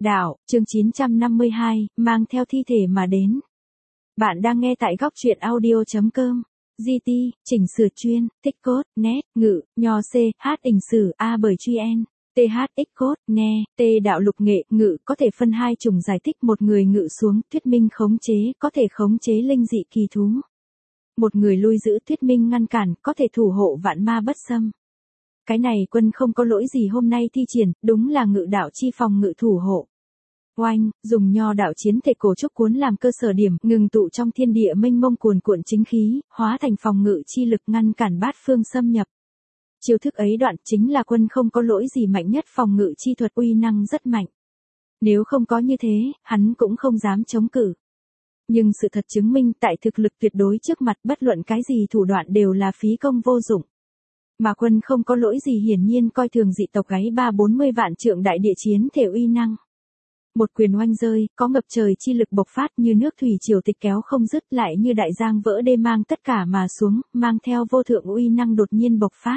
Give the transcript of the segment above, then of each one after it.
Đạo, chương 952, mang theo thi thể mà đến. Bạn đang nghe tại góc truyện audio.com. GT, chỉnh sửa chuyên, tích cốt, nét, ngự, nho C, hát hình sử A bởi truy N. THX cốt, nghe, T đạo lục nghệ, ngự có thể phân hai chủng giải thích, một người ngự xuống, thuyết minh khống chế, có thể khống chế linh dị kỳ thú. Một người lui giữ, thuyết minh ngăn cản, có thể thủ hộ vạn ma bất xâm. Cái này quân không có lỗi gì hôm nay thi triển, đúng là ngự đạo chi phòng ngự thủ hộ. Oanh, dùng nho đạo chiến thể cổ trúc cuốn làm cơ sở điểm, ngừng tụ trong thiên địa mênh mông cuồn cuộn chính khí, hóa thành phòng ngự chi lực ngăn cản bát phương xâm nhập. Chiêu thức ấy đoạn chính là quân không có lỗi gì mạnh nhất, phòng ngự chi thuật uy năng rất mạnh. Nếu không có như thế, hắn cũng không dám chống cự. Nhưng sự thật chứng minh tại thực lực tuyệt đối trước mặt bất luận cái gì thủ đoạn đều là phí công vô dụng. Mà quân không có lỗi gì hiển nhiên coi thường dị tộc gáy 340 vạn trượng đại địa chiến thể uy năng. Một quyền oanh rơi, có ngập trời chi lực bộc phát như nước thủy triều tịch kéo không dứt, lại như đại giang vỡ đê mang tất cả mà xuống, mang theo vô thượng uy năng đột nhiên bộc phát.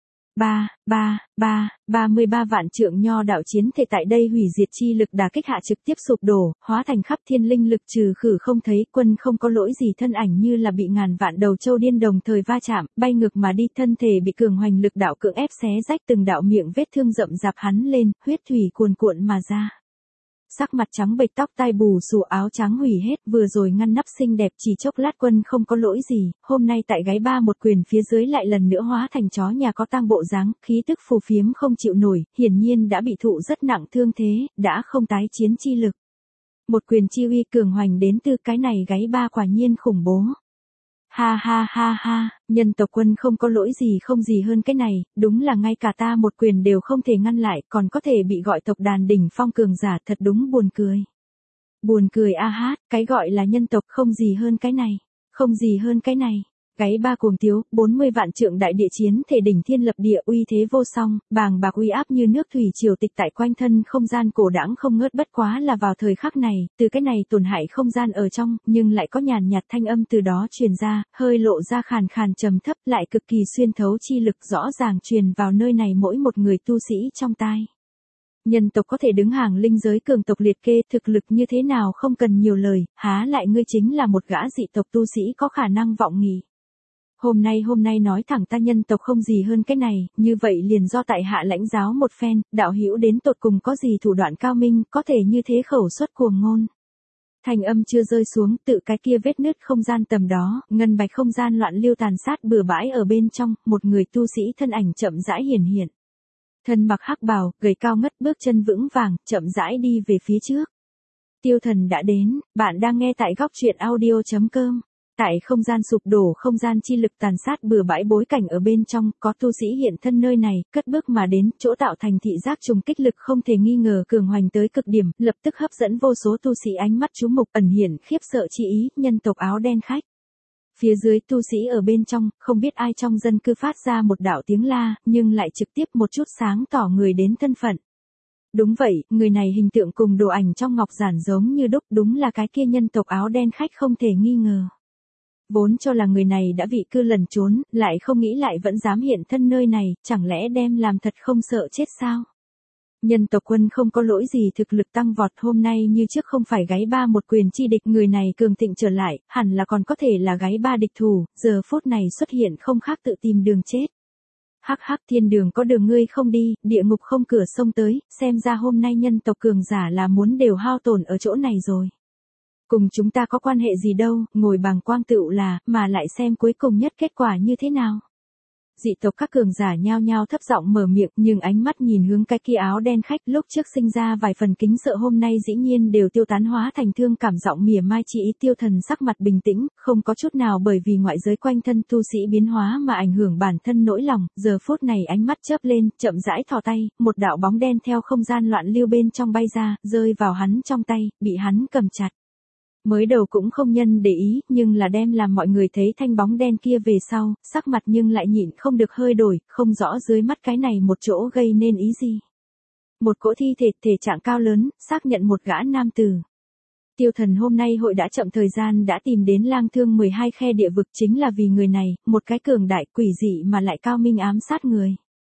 33 vạn trượng nho đạo chiến thể tại đây hủy diệt chi lực đả kích hạ trực tiếp sụp đổ, hóa thành khắp thiên linh lực trừ khử không thấy, quân không có lỗi gì thân ảnh như là bị ngàn vạn đầu châu điên đồng thời va chạm, bay ngược mà đi, thân thể bị cường hoành lực đạo cưỡng ép xé rách từng đạo miệng vết thương rậm rạp hắn lên, huyết thủy cuồn cuộn mà ra. Sắc mặt trắng bệch, tóc tai bù xù, áo trắng hủy hết, vừa rồi ngăn nắp xinh đẹp chỉ chốc lát quân không có lỗi gì, hôm nay tại gáy ba một quyền phía dưới lại lần nữa hóa thành chó nhà có tang bộ dáng, khí tức phù phiếm không chịu nổi, hiển nhiên đã bị thụ rất nặng thương thế, đã không tái chiến chi lực. Một quyền chi uy cường hoành đến từ cái này gáy ba quả nhiên khủng bố. Ha, nhân tộc quân không có lỗi gì không gì hơn cái này, đúng là ngay cả ta một quyền đều không thể ngăn lại, còn có thể bị gọi tộc đàn đỉnh phong cường giả, thật đúng buồn cười. Buồn cười a hát, cái gọi là nhân tộc không gì hơn cái này, không gì hơn cái này. Gáy ba cuồng tiếu, 40 vạn trượng đại địa chiến thể đỉnh thiên lập địa uy thế vô song, bàng bạc uy áp như nước thủy triều tịch tại quanh thân không gian cổ đãng không ngớt, bất quá là vào thời khắc này, từ cái này tổn hại không gian ở trong, nhưng lại có nhàn nhạt thanh âm từ đó truyền ra, hơi lộ ra khàn khàn trầm thấp, lại cực kỳ xuyên thấu chi lực rõ ràng truyền vào nơi này mỗi một người tu sĩ trong tai. Nhân tộc có thể đứng hàng linh giới cường tộc liệt kê, thực lực như thế nào không cần nhiều lời, há lại ngươi chính là một gã dị tộc tu sĩ có khả năng vọng nghị. Hôm nay nói thẳng ta nhân tộc không gì hơn cái này, như vậy liền do tại hạ lãnh giáo một phen, đạo hữu đến tột cùng có gì thủ đoạn cao minh, có thể như thế khẩu xuất cuồng ngôn. Thành âm chưa rơi xuống, tự cái kia vết nứt không gian tầm đó, ngân bạch không gian loạn lưu tàn sát bừa bãi ở bên trong, một người tu sĩ thân ảnh chậm rãi hiển hiện. Thân mặc hắc bào, gầy cao ngất, bước chân vững vàng, chậm rãi đi về phía trước. Tiêu Thần đã đến, bạn đang nghe tại góc truyện audio.com. Tại không gian sụp đổ, không gian chi lực tàn sát bừa bãi bối cảnh ở bên trong, có tu sĩ hiện thân nơi này, cất bước mà đến, chỗ tạo thành thị giác trùng kích lực không thể nghi ngờ cường hoành tới cực điểm, lập tức hấp dẫn vô số tu sĩ ánh mắt chú mục, ẩn hiện khiếp sợ chi ý, nhân tộc áo đen khách. Phía dưới tu sĩ ở bên trong, không biết ai trong dân cư phát ra một đạo tiếng la, nhưng lại trực tiếp một chút sáng tỏ người đến thân phận. Đúng vậy, người này hình tượng cùng đồ ảnh trong ngọc giản giống như đúc, đúng là cái kia nhân tộc áo đen khách không thể nghi ngờ. Vốn cho là người này đã vị cư lẩn trốn, lại không nghĩ lại vẫn dám hiện thân nơi này, chẳng lẽ đem làm thật không sợ chết sao? Nhân tộc quân không có lỗi gì, thực lực tăng vọt, hôm nay như trước không phải gáy ba một quyền chi địch, người này cường thịnh trở lại, hẳn là còn có thể là gáy ba địch thủ, giờ phút này xuất hiện không khác tự tìm đường chết. Hắc, thiên đường có đường ngươi không đi, địa ngục không cửa sông tới, xem ra hôm nay nhân tộc cường giả là muốn đều hao tổn ở chỗ này rồi. Cùng chúng ta có quan hệ gì đâu, ngồi bàng quang tựu là, mà lại xem cuối cùng nhất kết quả như thế nào. Dị tộc các cường giả nhao nhao thấp giọng mở miệng, nhưng ánh mắt nhìn hướng cái kia áo đen khách lúc trước sinh ra vài phần kính sợ hôm nay dĩ nhiên đều tiêu tán hóa thành thương cảm, giọng mỉa mai chỉ ý. Tiêu Thần sắc mặt bình tĩnh, không có chút nào bởi vì ngoại giới quanh thân tu sĩ biến hóa mà ảnh hưởng bản thân nỗi lòng, giờ phút này ánh mắt chớp lên, chậm rãi thò tay, một đạo bóng đen theo không gian loạn lưu bên trong bay ra, rơi vào hắn trong tay, bị hắn cầm chặt. Mới đầu cũng không nhân để ý, nhưng là đem làm mọi người thấy thanh bóng đen kia về sau, sắc mặt nhưng lại nhịn không được hơi đổi, không rõ dưới mắt cái này một chỗ gây nên ý gì. Một cỗ thi thể trạng cao lớn, xác nhận một gã nam tử. Tiêu Thần hôm nay hội đã chậm thời gian đã tìm đến Lang Thương 12 khe địa vực, chính là vì người này, một cái cường đại quỷ dị mà lại cao minh ám sát người.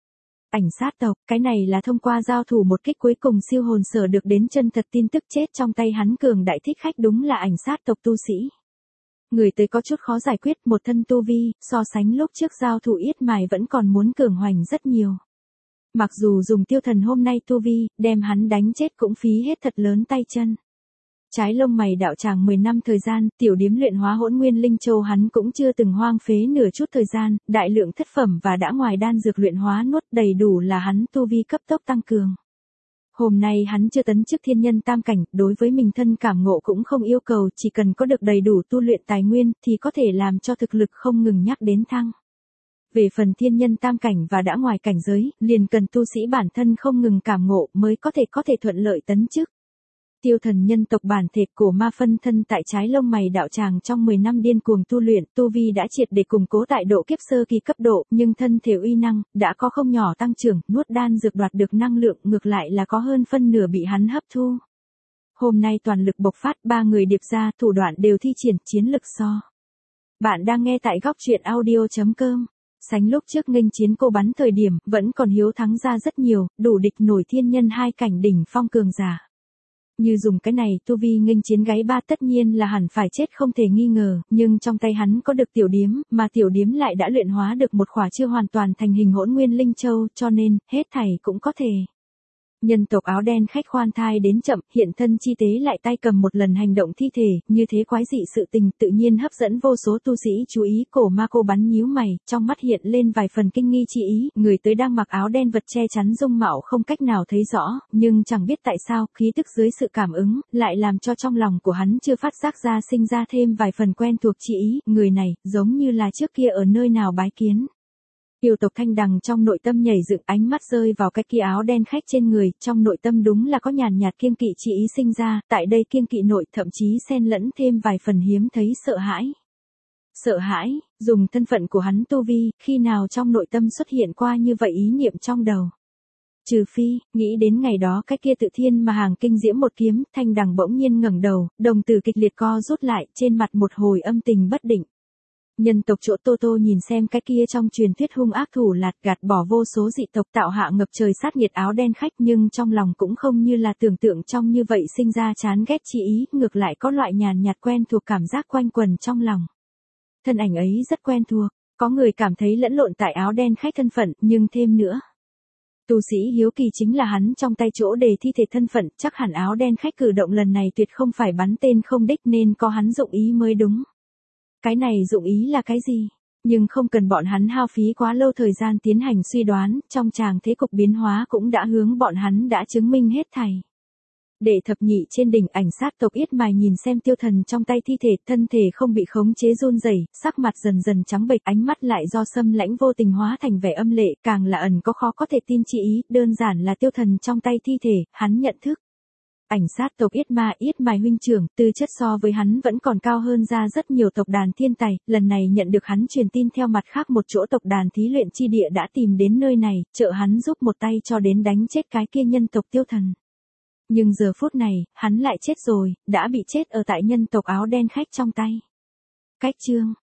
Ảnh sát tộc, cái này là thông qua giao thủ một kích cuối cùng siêu hồn sở được đến chân thật tin tức chết trong tay hắn cường đại thích khách đúng là ảnh sát tộc tu sĩ. Người tới có chút khó giải quyết, một thân tu vi, so sánh lúc trước giao thủ yết mài vẫn còn muốn cường hoành rất nhiều. Mặc dù dùng tiêu thần hôm nay tu vi, đem hắn đánh chết cũng phí hết thật lớn tay chân. Trái lông mày đạo tràng 10 năm thời gian, tiểu điếm luyện hóa hỗn nguyên linh châu hắn cũng chưa từng hoang phế nửa chút thời gian, đại lượng thất phẩm và đã ngoài đan dược luyện hóa nuốt đầy đủ là hắn tu vi cấp tốc tăng cường. Hôm nay hắn chưa tấn chức thiên nhân tam cảnh, đối với mình thân cảm ngộ cũng không yêu cầu, chỉ cần có được đầy đủ tu luyện tài nguyên thì có thể làm cho thực lực không ngừng nhắc đến thăng. Về phần thiên nhân tam cảnh và đã ngoài cảnh giới, liền cần tu sĩ bản thân không ngừng cảm ngộ mới có thể thuận lợi tấn chức. Tiêu thần nhân tộc bản thể của ma phân thân tại trái lông mày đạo tràng trong 10 năm điên cuồng tu luyện, tu vi đã triệt để củng cố tại độ kiếp sơ kỳ cấp độ, nhưng thân thể uy năng đã có không nhỏ tăng trưởng, nuốt đan dược đoạt được năng lượng, ngược lại là có hơn phân nửa bị hắn hấp thu. Hôm nay toàn lực bộc phát, 3 người điệp ra, thủ đoạn đều thi triển chiến lực so. Bạn đang nghe tại góc truyện audio.com. Sánh lúc trước nghênh chiến cô bắn thời điểm, vẫn còn hiếu thắng ra rất nhiều, đủ địch nổi thiên nhân 2 cảnh đỉnh phong cường giả. Như dùng cái này tu vi nghênh chiến gáy ba tất nhiên là hẳn phải chết không thể nghi ngờ, nhưng trong tay hắn có được tiểu điếm, mà tiểu điếm lại đã luyện hóa được một khỏa chưa hoàn toàn thành hình hỗn nguyên linh châu, cho nên, hết thảy cũng có thể. Nhân tộc áo đen khách khoan thai đến chậm, hiện thân chi tế lại tay cầm một lần hành động thi thể, như thế quái dị sự tình tự nhiên hấp dẫn vô số tu sĩ chú ý. Cổ ma cô bắn nhíu mày, trong mắt hiện lên vài phần kinh nghi chi ý, người tới đang mặc áo đen vật che chắn dung mạo không cách nào thấy rõ, nhưng chẳng biết tại sao, khí tức dưới sự cảm ứng, lại làm cho trong lòng của hắn chưa phát giác ra sinh ra thêm vài phần quen thuộc chi ý, người này, giống như là trước kia ở nơi nào bái kiến. Yêu tộc Thanh Đằng trong nội tâm nhảy dựng, ánh mắt rơi vào cái kia áo đen khách trên người, trong nội tâm đúng là có nhàn nhạt kiêng kỵ chi ý sinh ra, tại đây kiêng kỵ nội thậm chí xen lẫn thêm vài phần hiếm thấy sợ hãi. Sợ hãi, dùng thân phận của hắn tu vi, khi nào trong nội tâm xuất hiện qua như vậy ý niệm trong đầu. Trừ phi, nghĩ đến ngày đó cái kia tự thiên mà hàng kinh diễm một kiếm, Thanh Đằng bỗng nhiên ngẩng đầu, đồng tử kịch liệt co rút lại, trên mặt một hồi âm tình bất định. Nhân tộc chỗ Tô Tô nhìn xem cái kia trong truyền thuyết hung ác thủ lạt gạt bỏ vô số dị tộc tạo hạ ngập trời sát nhiệt áo đen khách, nhưng trong lòng cũng không như là tưởng tượng trong như vậy sinh ra chán ghét chi ý, ngược lại có loại nhàn nhạt quen thuộc cảm giác quanh quần trong lòng. Thân ảnh ấy rất quen thuộc, có người cảm thấy lẫn lộn tại áo đen khách thân phận, nhưng thêm nữa. Tu sĩ hiếu kỳ chính là hắn trong tay chỗ đề thi thể thân phận, chắc hẳn áo đen khách cử động lần này tuyệt không phải bắn tên không đích nên có hắn dụng ý mới đúng. Cái này dụng ý là cái gì? Nhưng không cần bọn hắn hao phí quá lâu thời gian tiến hành suy đoán, trong tràng thế cục biến hóa cũng đã hướng bọn hắn đã chứng minh hết thảy. Để thập nhị trên đỉnh ảnh sát tộc yết mài nhìn xem tiêu thần trong tay thi thể, thân thể không bị khống chế run rẩy, sắc mặt dần dần trắng bệch, ánh mắt lại do xâm lãnh vô tình hóa thành vẻ âm lệ, càng là ẩn có khó có thể tin chi ý, đơn giản là tiêu thần trong tay thi thể, hắn nhận thức. Ảnh sát tộc yết mài huynh trưởng, tư chất so với hắn vẫn còn cao hơn ra rất nhiều tộc đàn thiên tài, lần này nhận được hắn truyền tin theo mặt khác một chỗ tộc đàn thí luyện chi địa đã tìm đến nơi này, trợ hắn giúp một tay cho đến đánh chết cái kia nhân tộc tiêu thần. Nhưng giờ phút này, hắn lại chết rồi, đã bị chết ở tại nhân tộc áo đen khách trong tay. Cách chương